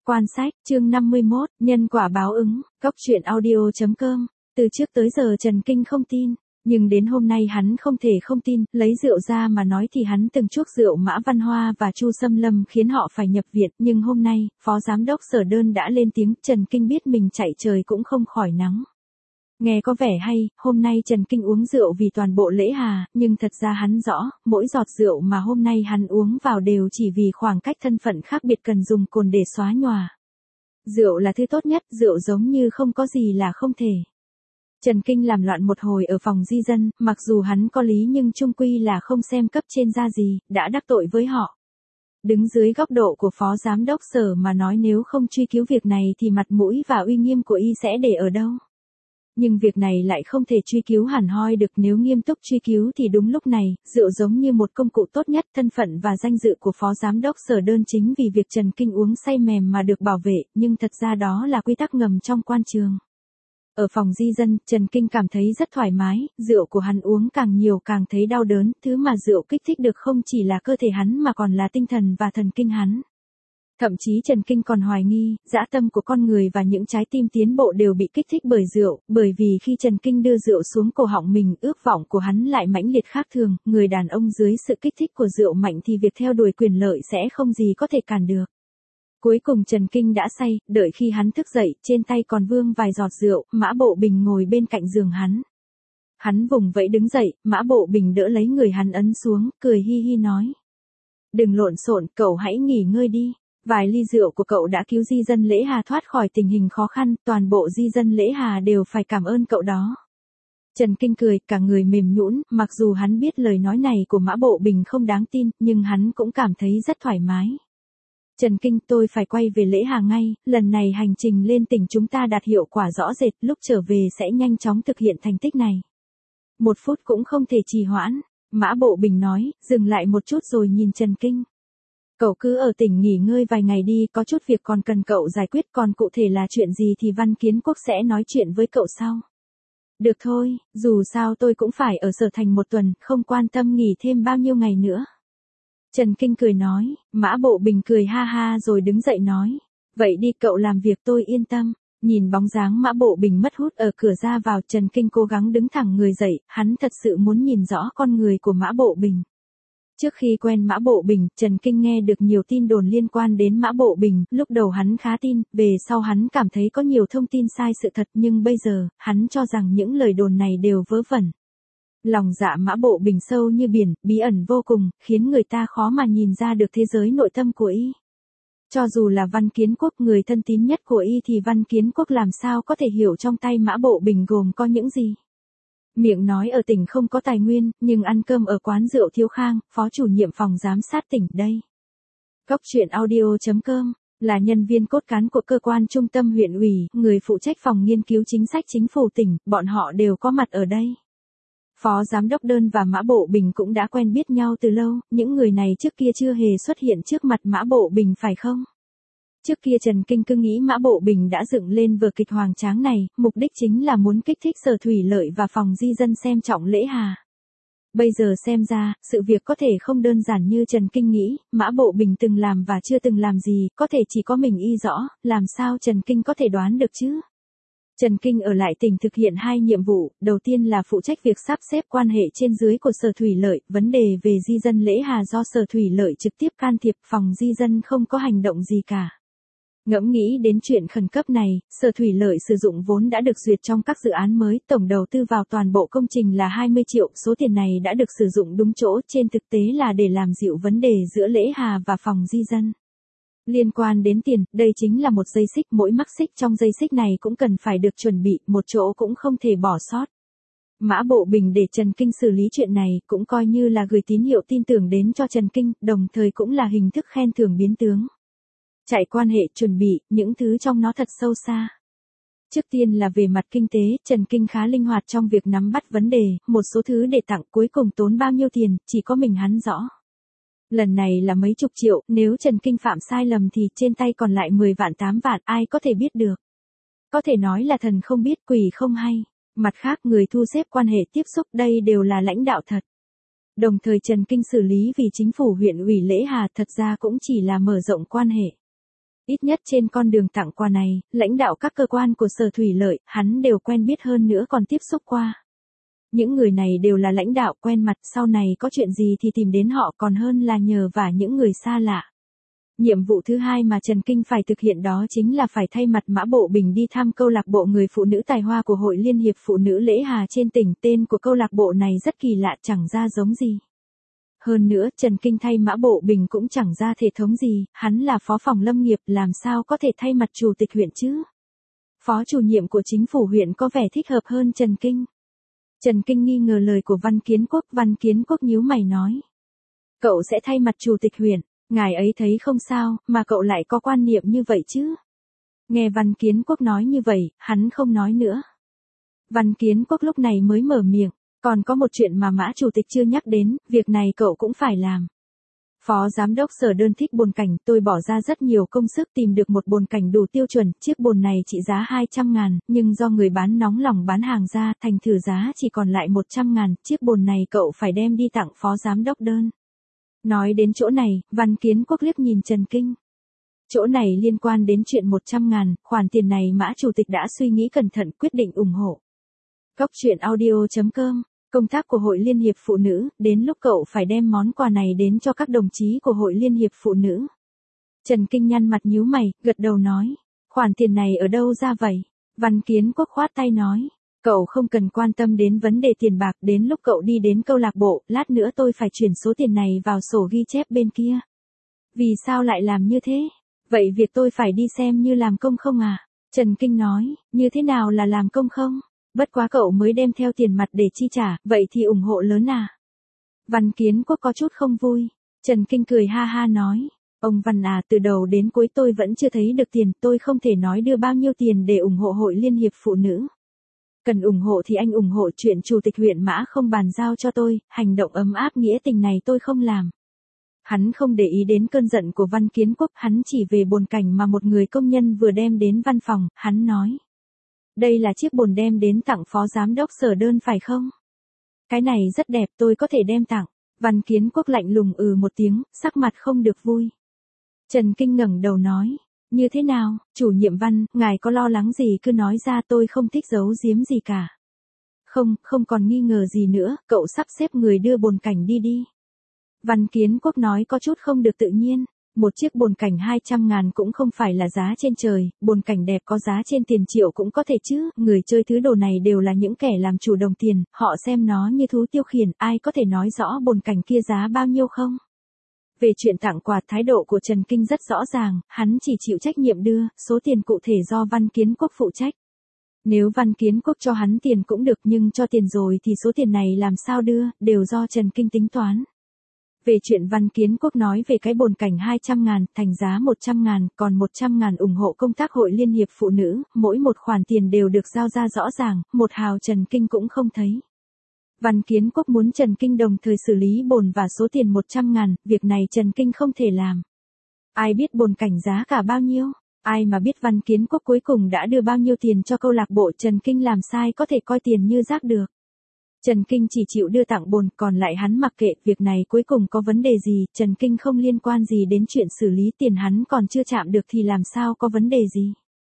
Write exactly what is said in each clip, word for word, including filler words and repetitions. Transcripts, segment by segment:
Quan sách, chương năm mươi mốt, nhân quả báo ứng, Cốc truyện audio chấm com. Từ trước tới giờ Trần Kinh không tin, nhưng đến hôm nay hắn không thể không tin, lấy rượu ra mà nói thì hắn từng chuốc rượu Mã Văn Hoa và Chu Xâm Lâm khiến họ phải nhập viện, nhưng hôm nay, Phó Giám đốc Sở Đơn đã lên tiếng, Trần Kinh biết mình chạy trời cũng không khỏi nắng. Nghe có vẻ hay, hôm nay Trần Kinh uống rượu vì toàn bộ lễ hà, nhưng thật ra hắn rõ, mỗi giọt rượu mà hôm nay hắn uống vào đều chỉ vì khoảng cách thân phận khác biệt cần dùng cồn để xóa nhòa. Rượu là thứ tốt nhất, rượu giống như không có gì là không thể. Trần Kinh làm loạn một hồi ở phòng di dân, mặc dù hắn có lý nhưng chung quy là không xem cấp trên ra gì, đã đắc tội với họ. Đứng dưới góc độ của Phó Giám đốc Sở mà nói nếu không truy cứu việc này thì mặt mũi và uy nghiêm của y sẽ để ở đâu. Nhưng việc này lại không thể truy cứu hẳn hoi được, nếu nghiêm túc truy cứu thì đúng lúc này, rượu giống như một công cụ tốt nhất, thân phận và danh dự của Phó Giám đốc Sở Đơn chính vì việc Trần Kinh uống say mềm mà được bảo vệ, nhưng thật ra đó là quy tắc ngầm trong quan trường. Ở phòng di dân, Trần Kinh cảm thấy rất thoải mái, rượu của hắn uống càng nhiều càng thấy đau đớn, thứ mà rượu kích thích được không chỉ là cơ thể hắn mà còn là tinh thần và thần kinh hắn. Thậm chí Trần Kinh còn hoài nghi, dã tâm của con người và những trái tim tiến bộ đều bị kích thích bởi rượu, bởi vì khi Trần Kinh đưa rượu xuống cổ họng mình, ước vọng của hắn lại mãnh liệt khác thường, người đàn ông dưới sự kích thích của rượu mạnh thì việc theo đuổi quyền lợi sẽ không gì có thể cản được. Cuối cùng Trần Kinh đã say, đợi khi hắn thức dậy, trên tay còn vương vài giọt rượu, Mã Bộ Bình ngồi bên cạnh giường hắn. Hắn vùng vẫy đứng dậy, Mã Bộ Bình đỡ lấy người hắn ấn xuống, cười hi hi nói. Đừng lộn xộn, cậu hãy nghỉ ngơi đi. Vài ly rượu của cậu đã cứu di dân Lễ Hà thoát khỏi tình hình khó khăn, toàn bộ di dân Lễ Hà đều phải cảm ơn cậu đó. Trần Kinh cười, cả người mềm nhũn, mặc dù hắn biết lời nói này của Mã Bộ Bình không đáng tin, nhưng hắn cũng cảm thấy rất thoải mái. Trần Kinh, tôi phải quay về Lễ Hà ngay, lần này hành trình lên tỉnh chúng ta đạt hiệu quả rõ rệt, lúc trở về sẽ nhanh chóng thực hiện thành tích này. Một phút cũng không thể trì hoãn, Mã Bộ Bình nói, dừng lại một chút rồi nhìn Trần Kinh. Cậu cứ ở tỉnh nghỉ ngơi vài ngày đi, có chút việc còn cần cậu giải quyết, còn cụ thể là chuyện gì thì Văn Kiến Quốc sẽ nói chuyện với cậu sau. Được thôi, dù sao tôi cũng phải ở Sở Thành một tuần, không quan tâm nghỉ thêm bao nhiêu ngày nữa. Trần Kinh cười nói, Mã Bộ Bình cười ha ha rồi đứng dậy nói, vậy đi cậu làm việc tôi yên tâm. Nhìn bóng dáng Mã Bộ Bình mất hút ở cửa ra vào, Trần Kinh cố gắng đứng thẳng người dậy, hắn thật sự muốn nhìn rõ con người của Mã Bộ Bình. Trước khi quen Mã Bộ Bình, Trần Kinh nghe được nhiều tin đồn liên quan đến Mã Bộ Bình, lúc đầu hắn khá tin, về sau hắn cảm thấy có nhiều thông tin sai sự thật, nhưng bây giờ, hắn cho rằng những lời đồn này đều vớ vẩn. Lòng dạ Mã Bộ Bình sâu như biển, bí ẩn vô cùng, khiến người ta khó mà nhìn ra được thế giới nội tâm của y. Cho dù là Văn Kiến Quốc, người thân tín nhất của y, thì Văn Kiến Quốc làm sao có thể hiểu trong tay Mã Bộ Bình gồm có những gì. Miệng nói ở tỉnh không có tài nguyên, nhưng ăn cơm ở quán rượu Thiếu Khang, phó chủ nhiệm phòng giám sát tỉnh đây. Cốc truyện audio chấm com, là nhân viên cốt cán của cơ quan trung tâm huyện ủy, người phụ trách phòng nghiên cứu chính sách chính phủ tỉnh, bọn họ đều có mặt ở đây. Phó Giám đốc Đơn và Mã Bộ Bình cũng đã quen biết nhau từ lâu, những người này trước kia chưa hề xuất hiện trước mặt Mã Bộ Bình phải không? Trước kia Trần Kinh cứ nghĩ Mã Bộ Bình đã dựng lên vở kịch hoành tráng này, mục đích chính là muốn kích thích Sở Thủy Lợi và phòng di dân xem trọng Lễ Hà. Bây giờ xem ra, sự việc có thể không đơn giản như Trần Kinh nghĩ, Mã Bộ Bình từng làm và chưa từng làm gì, có thể chỉ có mình y rõ, làm sao Trần Kinh có thể đoán được chứ? Trần Kinh ở lại tỉnh thực hiện hai nhiệm vụ, đầu tiên là phụ trách việc sắp xếp quan hệ trên dưới của Sở Thủy Lợi, vấn đề về di dân Lễ Hà do Sở Thủy Lợi trực tiếp can thiệp, phòng di dân không có hành động gì cả. Ngẫm nghĩ đến chuyện khẩn cấp này, Sở Thủy Lợi sử dụng vốn đã được duyệt trong các dự án mới, tổng đầu tư vào toàn bộ công trình là hai mươi triệu, số tiền này đã được sử dụng đúng chỗ, trên thực tế là để làm dịu vấn đề giữa Lễ Hà và phòng di dân. Liên quan đến tiền, đây chính là một dây xích, mỗi mắc xích trong dây xích này cũng cần phải được chuẩn bị, một chỗ cũng không thể bỏ sót. Mã Bộ Bình để Trần Kinh xử lý chuyện này, cũng coi như là gửi tín hiệu tin tưởng đến cho Trần Kinh, đồng thời cũng là hình thức khen thưởng biến tướng. Chạy quan hệ, chuẩn bị, những thứ trong nó thật sâu xa. Trước tiên là về mặt kinh tế, Trần Kinh khá linh hoạt trong việc nắm bắt vấn đề, một số thứ để tặng cuối cùng tốn bao nhiêu tiền, chỉ có mình hắn rõ. Lần này là mấy chục triệu, nếu Trần Kinh phạm sai lầm thì trên tay còn lại mười vạn tám vạn, ai có thể biết được. Có thể nói là thần không biết quỷ không hay. Mặt khác người thu xếp quan hệ tiếp xúc đây đều là lãnh đạo thật. Đồng thời Trần Kinh xử lý vì chính phủ huyện ủy Lễ Hà thật ra cũng chỉ là mở rộng quan hệ. Ít nhất trên con đường tặng quà này, lãnh đạo các cơ quan của Sở Thủy Lợi, hắn đều quen biết hơn nữa còn tiếp xúc qua. Những người này đều là lãnh đạo quen mặt, sau này có chuyện gì thì tìm đến họ còn hơn là nhờ vả những người xa lạ. Nhiệm vụ thứ hai mà Trần Kinh phải thực hiện đó chính là phải thay mặt Mã Bộ Bình đi thăm câu lạc bộ người phụ nữ tài hoa của Hội Liên hiệp Phụ nữ Lễ Hà trên tỉnh. Tên của câu lạc bộ này rất kỳ lạ, chẳng ra giống gì. Hơn nữa, Trần Kinh thay Mã Bộ Bình cũng chẳng ra thể thống gì, hắn là phó phòng lâm nghiệp, làm sao có thể thay mặt chủ tịch huyện chứ? Phó chủ nhiệm của chính phủ huyện có vẻ thích hợp hơn Trần Kinh. Trần Kinh nghi ngờ lời của Văn Kiến Quốc, Văn Kiến Quốc nhíu mày nói. Cậu sẽ thay mặt chủ tịch huyện, ngài ấy thấy không sao, mà cậu lại có quan niệm như vậy chứ? Nghe Văn Kiến Quốc nói như vậy, hắn không nói nữa. Văn Kiến Quốc lúc này mới mở miệng, còn có một chuyện mà Mã chủ tịch chưa nhắc đến, việc này cậu cũng phải làm. Phó giám đốc Sở Đơn thích bồn cảnh, tôi bỏ ra rất nhiều công sức tìm được một bồn cảnh đủ tiêu chuẩn, chiếc bồn này trị giá hai trăm ngàn, nhưng do người bán nóng lòng bán hàng ra, thành thử giá chỉ còn lại một trăm ngàn, chiếc bồn này cậu phải đem đi tặng phó giám đốc Đơn. Nói đến chỗ này, Văn Kiến Quốc liếc nhìn Trần Kinh. Chỗ này liên quan đến chuyện một trăm ngàn, khoản tiền này Mã chủ tịch đã suy nghĩ cẩn thận, quyết định ủng hộ. Cốc truyện audio chấm com, công tác của Hội Liên hiệp Phụ nữ, đến lúc cậu phải đem món quà này đến cho các đồng chí của Hội Liên hiệp Phụ nữ. Trần Kinh nhăn mặt nhíu mày, gật đầu nói, khoản tiền này ở đâu ra vậy? Văn Kiến Quốc khoát tay nói, cậu không cần quan tâm đến vấn đề tiền bạc, đến lúc cậu đi đến câu lạc bộ, lát nữa tôi phải chuyển số tiền này vào sổ ghi chép bên kia. Vì sao lại làm như thế? Vậy việc tôi phải đi xem như làm công không à? Trần Kinh nói, như thế nào là làm công không? Bất quá cậu mới đem theo tiền mặt để chi trả, vậy thì ủng hộ lớn à? Văn Kiến Quốc có chút không vui. Trần Kinh cười ha ha nói, ông Văn à, từ đầu đến cuối tôi vẫn chưa thấy được tiền, tôi không thể nói đưa bao nhiêu tiền để ủng hộ Hội Liên hiệp Phụ nữ. Cần ủng hộ thì anh ủng hộ, chuyện chủ tịch huyện Mã không bàn giao cho tôi, hành động ấm áp nghĩa tình này tôi không làm. Hắn không để ý đến cơn giận của Văn Kiến Quốc, hắn chỉ về bồn cảnh mà một người công nhân vừa đem đến văn phòng, hắn nói. Đây là chiếc bồn đem đến tặng phó giám đốc Sở Đơn phải không? Cái này rất đẹp, tôi có thể đem tặng. Văn Kiến Quốc lạnh lùng ừ một tiếng, sắc mặt không được vui. Trần Kinh ngẩng đầu nói, như thế nào, chủ nhiệm Văn, ngài có lo lắng gì cứ nói ra, tôi không thích giấu giếm gì cả. Không, không còn nghi ngờ gì nữa, cậu sắp xếp người đưa bồn cảnh đi đi. Văn Kiến Quốc nói có chút không được tự nhiên. Một chiếc bồn cảnh hai trăm ngàn cũng không phải là giá trên trời, bồn cảnh đẹp có giá trên tiền triệu cũng có thể chứ, người chơi thứ đồ này đều là những kẻ làm chủ đồng tiền, họ xem nó như thú tiêu khiển, ai có thể nói rõ bồn cảnh kia giá bao nhiêu không? Về chuyện tặng quà, thái độ của Trần Kinh rất rõ ràng, hắn chỉ chịu trách nhiệm đưa, số tiền cụ thể do Văn Kiến Quốc phụ trách. Nếu Văn Kiến Quốc cho hắn tiền cũng được, nhưng cho tiền rồi thì số tiền này làm sao đưa, đều do Trần Kinh tính toán. Về chuyện Văn Kiến Quốc nói về cái bồn cảnh hai trăm ngàn, thành giá một trăm ngàn, còn một trăm ngàn ủng hộ công tác Hội Liên hiệp Phụ nữ, mỗi một khoản tiền đều được giao ra rõ ràng, một hào Trần Kinh cũng không thấy. Văn Kiến Quốc muốn Trần Kinh đồng thời xử lý bồn và số tiền một trăm ngàn, việc này Trần Kinh không thể làm. Ai biết bồn cảnh giá cả bao nhiêu? Ai mà biết Văn Kiến Quốc cuối cùng đã đưa bao nhiêu tiền cho câu lạc bộ, Trần Kinh làm sai có thể coi tiền như rác được. Trần Kinh chỉ chịu đưa tặng bồn, còn lại hắn mặc kệ, việc này cuối cùng có vấn đề gì, Trần Kinh không liên quan gì đến chuyện xử lý tiền, hắn còn chưa chạm được thì làm sao có vấn đề gì.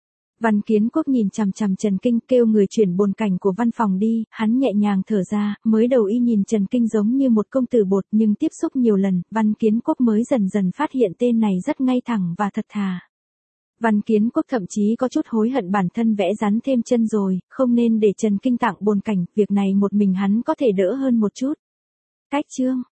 Văn Kiến Quốc nhìn chằm chằm Trần Kinh, kêu người chuyển bồn cảnh của văn phòng đi, hắn nhẹ nhàng thở ra, mới đầu y nhìn Trần Kinh giống như một công tử bột, nhưng tiếp xúc nhiều lần, Văn Kiến Quốc mới dần dần phát hiện tên này rất ngay thẳng và thật thà. Văn Kiến Quốc thậm chí có chút hối hận bản thân vẽ rắn thêm chân rồi, không nên để Trần Kinh tặng bồn cảnh, việc này một mình hắn có thể đỡ hơn một chút. Cách chương